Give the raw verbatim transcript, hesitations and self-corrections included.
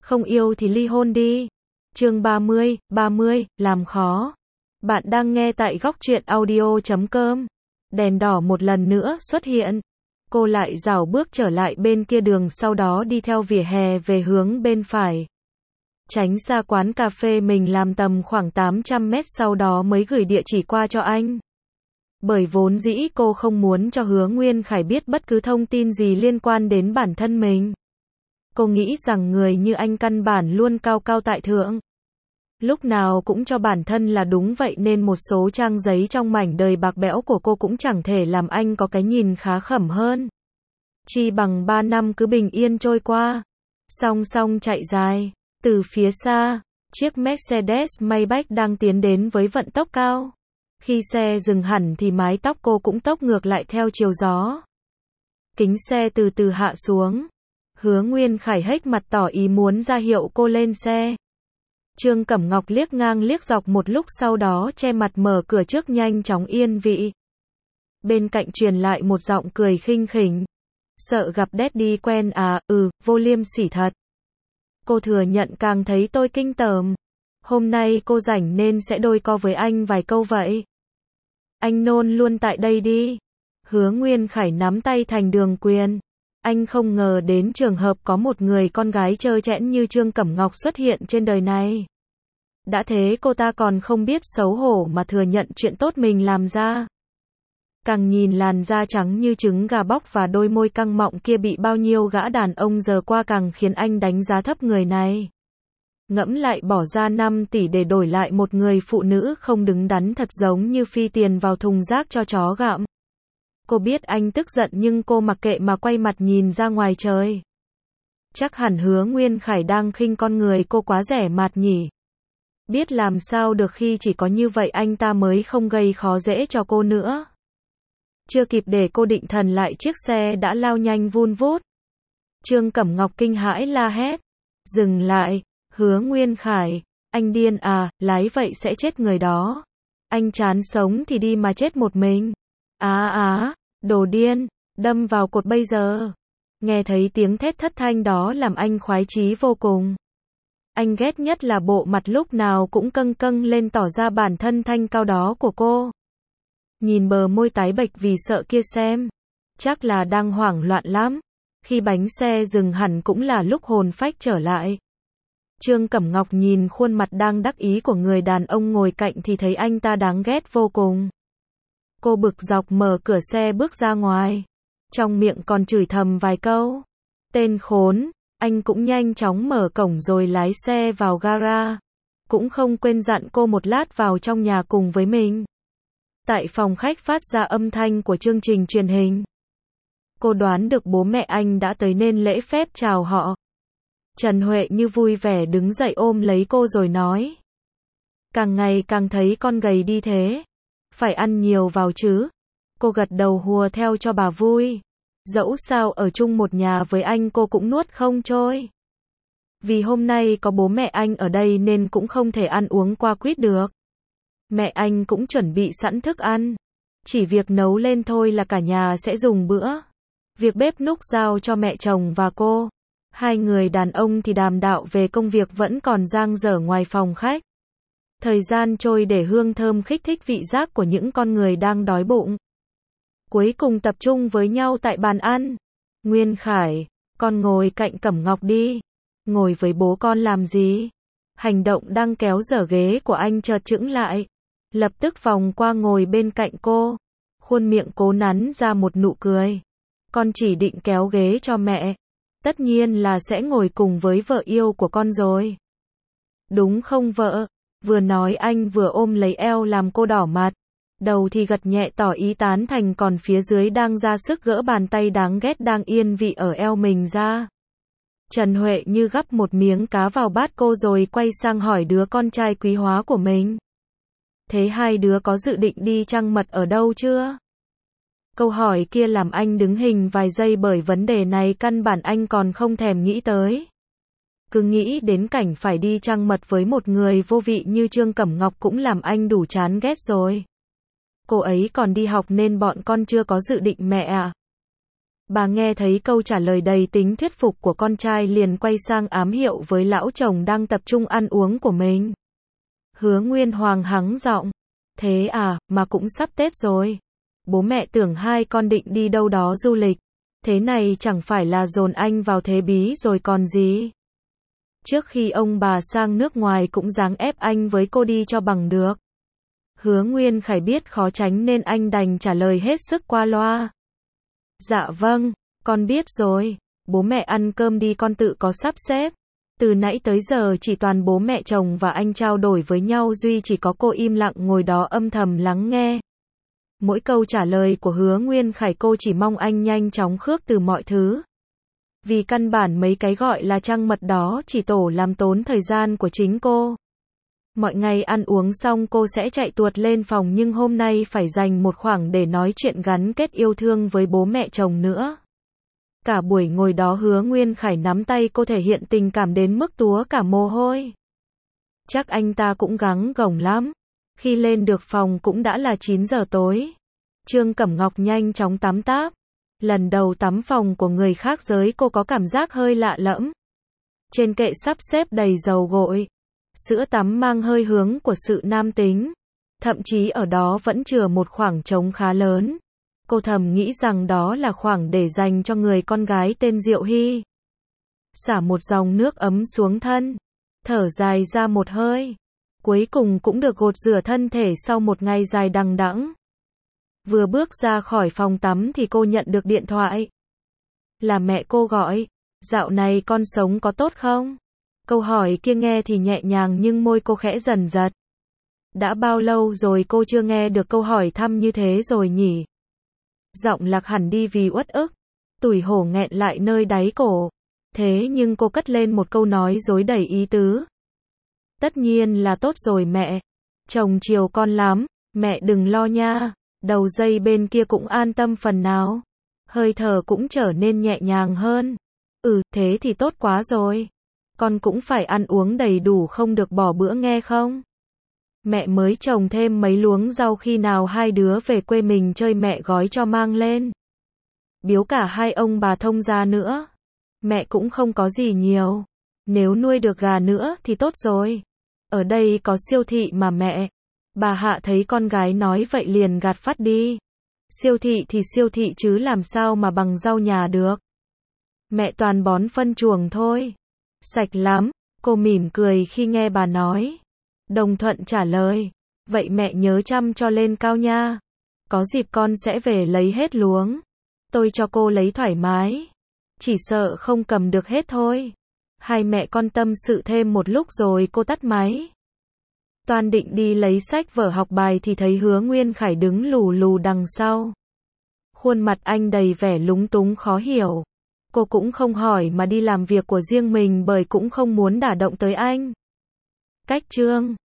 Không yêu thì ly hôn đi. Chương ba mươi, ba mươi, làm khó. Bạn đang nghe tại góc truyện audio chấm com. Đèn đỏ một lần nữa xuất hiện. Cô lại rảo bước trở lại bên kia đường, sau đó đi theo vỉa hè về hướng bên phải. Tránh xa quán cà phê mình làm tầm khoảng tám trăm mét, sau đó mới gửi địa chỉ qua cho anh. Bởi vốn dĩ cô không muốn cho Hứa Nguyên Khải biết bất cứ thông tin gì liên quan đến bản thân mình. Cô nghĩ rằng người như anh căn bản luôn cao cao tại thượng. Lúc nào cũng cho bản thân là đúng vậy, nên một số trang giấy trong mảnh đời bạc bẽo của cô cũng chẳng thể làm anh có cái nhìn khá khẩm hơn. Chi bằng ba năm cứ bình yên trôi qua. Song song chạy dài. Từ phía xa, chiếc Mercedes Maybach đang tiến đến với vận tốc cao. Khi xe dừng hẳn thì mái tóc cô cũng tốc ngược lại theo chiều gió. Kính xe từ từ hạ xuống. Hứa Nguyên Khải hếch mặt tỏ ý muốn ra hiệu cô lên xe. Trương Cẩm Ngọc liếc ngang liếc dọc một lúc, sau đó che mặt mở cửa trước nhanh chóng yên vị. Bên cạnh truyền lại một giọng cười khinh khỉnh. Sợ gặp Daddy quen à? Ừ, vô liêm sỉ thật. Cô thừa nhận càng thấy tôi kinh tởm. Hôm nay cô rảnh nên sẽ đôi co với anh vài câu vậy. Anh nôn luôn tại đây đi. Hứa Nguyên Khải nắm tay thành đường quyền. Anh không ngờ đến trường hợp có một người con gái trơ trẽn như Trương Cẩm Ngọc xuất hiện trên đời này. Đã thế cô ta còn không biết xấu hổ mà thừa nhận chuyện tốt mình làm ra. Càng nhìn làn da trắng như trứng gà bóc và đôi môi căng mọng kia bị bao nhiêu gã đàn ông giờ qua càng khiến anh đánh giá thấp người này. Ngẫm lại bỏ ra năm tỷ để đổi lại một người phụ nữ không đứng đắn thật giống như phi tiền vào thùng rác cho chó gặm. Cô biết anh tức giận nhưng cô mặc kệ mà quay mặt nhìn ra ngoài trời. Chắc hẳn Hứa Nguyên Khải đang khinh con người cô quá rẻ mạt nhỉ. Biết làm sao được khi chỉ có như vậy anh ta mới không gây khó dễ cho cô nữa. Chưa kịp để cô định thần lại, chiếc xe đã lao nhanh vun vút. Trương Cẩm Ngọc kinh hãi la hét. Dừng lại, Hứa Nguyên Khải, anh điên à, lái vậy sẽ chết người đó. Anh chán sống thì đi mà chết một mình. Á á, đồ điên, đâm vào cột bây giờ. Nghe thấy tiếng thét thất thanh đó làm anh khoái chí vô cùng. Anh ghét nhất là bộ mặt lúc nào cũng căng căng lên tỏ ra bản thân thanh cao đó của cô. Nhìn bờ môi tái bệch vì sợ kia xem. Chắc là đang hoảng loạn lắm. Khi bánh xe dừng hẳn cũng là lúc hồn phách trở lại. Trương Cẩm Ngọc nhìn khuôn mặt đang đắc ý của người đàn ông ngồi cạnh thì thấy anh ta đáng ghét vô cùng. Cô bực dọc mở cửa xe bước ra ngoài. Trong miệng còn chửi thầm vài câu. Tên khốn, anh cũng nhanh chóng mở cổng rồi lái xe vào gara. Cũng không quên dặn cô một lát vào trong nhà cùng với mình. Tại phòng khách phát ra âm thanh của chương trình truyền hình. Cô đoán được bố mẹ anh đã tới nên lễ phép chào họ. Trần Huệ như vui vẻ đứng dậy ôm lấy cô rồi nói. Càng ngày càng thấy con gầy đi thế. Phải ăn nhiều vào chứ. Cô gật đầu hùa theo cho bà vui. Dẫu sao ở chung một nhà với anh cô cũng nuốt không trôi. Vì hôm nay có bố mẹ anh ở đây nên cũng không thể ăn uống qua quýt được. Mẹ anh cũng chuẩn bị sẵn thức ăn. Chỉ việc nấu lên thôi là cả nhà sẽ dùng bữa. Việc bếp núc giao cho mẹ chồng và cô. Hai người đàn ông thì đàm đạo về công việc vẫn còn dang dở ngoài phòng khách. Thời gian trôi để hương thơm kích thích vị giác của những con người đang đói bụng. Cuối cùng tập trung với nhau tại bàn ăn. Nguyên Khải, con ngồi cạnh Cẩm Ngọc đi. Ngồi với bố con làm gì? Hành động đang kéo dở ghế của anh chợt chững lại. Lập tức vòng qua ngồi bên cạnh cô. Khuôn miệng cố nắn ra một nụ cười. Con chỉ định kéo ghế cho mẹ. Tất nhiên là sẽ ngồi cùng với vợ yêu của con rồi. Đúng không vợ? Vừa nói anh vừa ôm lấy eo làm cô đỏ mặt. Đầu thì gật nhẹ tỏ ý tán thành, còn phía dưới đang ra sức gỡ bàn tay đáng ghét đang yên vị ở eo mình ra. Trần Huệ như gắp một miếng cá vào bát cô rồi quay sang hỏi đứa con trai quý hóa của mình. Thế hai đứa có dự định đi trăng mật ở đâu chưa? Câu hỏi kia làm anh đứng hình vài giây, bởi vấn đề này căn bản anh còn không thèm nghĩ tới. Cứ nghĩ đến cảnh phải đi trăng mật với một người vô vị như Trương Cẩm Ngọc cũng làm anh đủ chán ghét rồi. Cô ấy còn đi học nên bọn con chưa có dự định mẹ à? Bà nghe thấy câu trả lời đầy tính thuyết phục của con trai liền quay sang ám hiệu với lão chồng đang tập trung ăn uống của mình. Hứa Nguyên Hoàng hắng giọng. Thế à, mà cũng sắp Tết rồi. Bố mẹ tưởng hai con định đi đâu đó du lịch. Thế này chẳng phải là dồn anh vào thế bí rồi còn gì. Trước khi ông bà sang nước ngoài cũng dáng ép anh với cô đi cho bằng được. Hứa Nguyên Khải biết khó tránh nên anh đành trả lời hết sức qua loa. Dạ vâng, con biết rồi. Bố mẹ ăn cơm đi, con tự có sắp xếp. Từ nãy tới giờ chỉ toàn bố mẹ chồng và anh trao đổi với nhau, duy chỉ có cô im lặng ngồi đó âm thầm lắng nghe. Mỗi câu trả lời của Hứa Nguyên Khải cô chỉ mong anh nhanh chóng khước từ mọi thứ. Vì căn bản mấy cái gọi là trăng mật đó chỉ tổ làm tốn thời gian của chính cô. Mọi ngày ăn uống xong cô sẽ chạy tuột lên phòng, nhưng hôm nay phải dành một khoảng để nói chuyện gắn kết yêu thương với bố mẹ chồng nữa. Cả buổi ngồi đó Hứa Nguyên Khải nắm tay cô thể hiện tình cảm đến mức túa cả mồ hôi. Chắc anh ta cũng gắng gồng lắm. Khi lên được phòng cũng đã là chín giờ tối. Trương Cẩm Ngọc nhanh chóng tắm táp. Lần đầu tắm phòng của người khác giới cô có cảm giác hơi lạ lẫm. Trên kệ sắp xếp đầy dầu gội. Sữa tắm mang hơi hướng của sự nam tính. Thậm chí ở đó vẫn chừa một khoảng trống khá lớn. Cô thầm nghĩ rằng đó là khoảng để dành cho người con gái tên Diệu Hy. Xả một dòng nước ấm xuống thân. Thở dài ra một hơi. Cuối cùng cũng được gột rửa thân thể sau một ngày dài đằng đẵng. Vừa bước ra khỏi phòng tắm thì cô nhận được điện thoại. Là mẹ cô gọi. Dạo này con sống có tốt không? Câu hỏi kia nghe thì nhẹ nhàng nhưng môi cô khẽ dần giật. Đã bao lâu rồi cô chưa nghe được câu hỏi thăm như thế rồi nhỉ? Giọng lạc hẳn đi vì uất ức. Tủi hổ nghẹn lại nơi đáy cổ. Thế nhưng cô cất lên một câu nói dối đầy ý tứ. Tất nhiên là tốt rồi mẹ. Chồng chiều con lắm. Mẹ đừng lo nha. Đầu dây bên kia cũng an tâm phần nào. Hơi thở cũng trở nên nhẹ nhàng hơn. Ừ, thế thì tốt quá rồi. Con cũng phải ăn uống đầy đủ, không được bỏ bữa nghe không? Mẹ mới trồng thêm mấy luống rau, khi nào hai đứa về quê mình chơi mẹ gói cho mang lên. Biếu cả hai ông bà thông gia nữa. Mẹ cũng không có gì nhiều. Nếu nuôi được gà nữa thì tốt rồi. Ở đây có siêu thị mà mẹ. Bà Hạ thấy con gái nói vậy liền gạt phắt đi. Siêu thị thì siêu thị chứ làm sao mà bằng rau nhà được. Mẹ toàn bón phân chuồng thôi. Sạch lắm. Cô mỉm cười khi nghe bà nói. Đồng thuận trả lời. Vậy mẹ nhớ chăm cho lên cao nha. Có dịp con sẽ về lấy hết luống. Tôi cho cô lấy thoải mái. Chỉ sợ không cầm được hết thôi. Hai mẹ con tâm sự thêm một lúc rồi cô tắt máy. Toan định đi lấy sách vở học bài thì thấy Hứa Nguyên Khải đứng lù lù đằng sau. Khuôn mặt anh đầy vẻ lúng túng khó hiểu. Cô cũng không hỏi mà đi làm việc của riêng mình bởi cũng không muốn đả động tới anh. Cách chương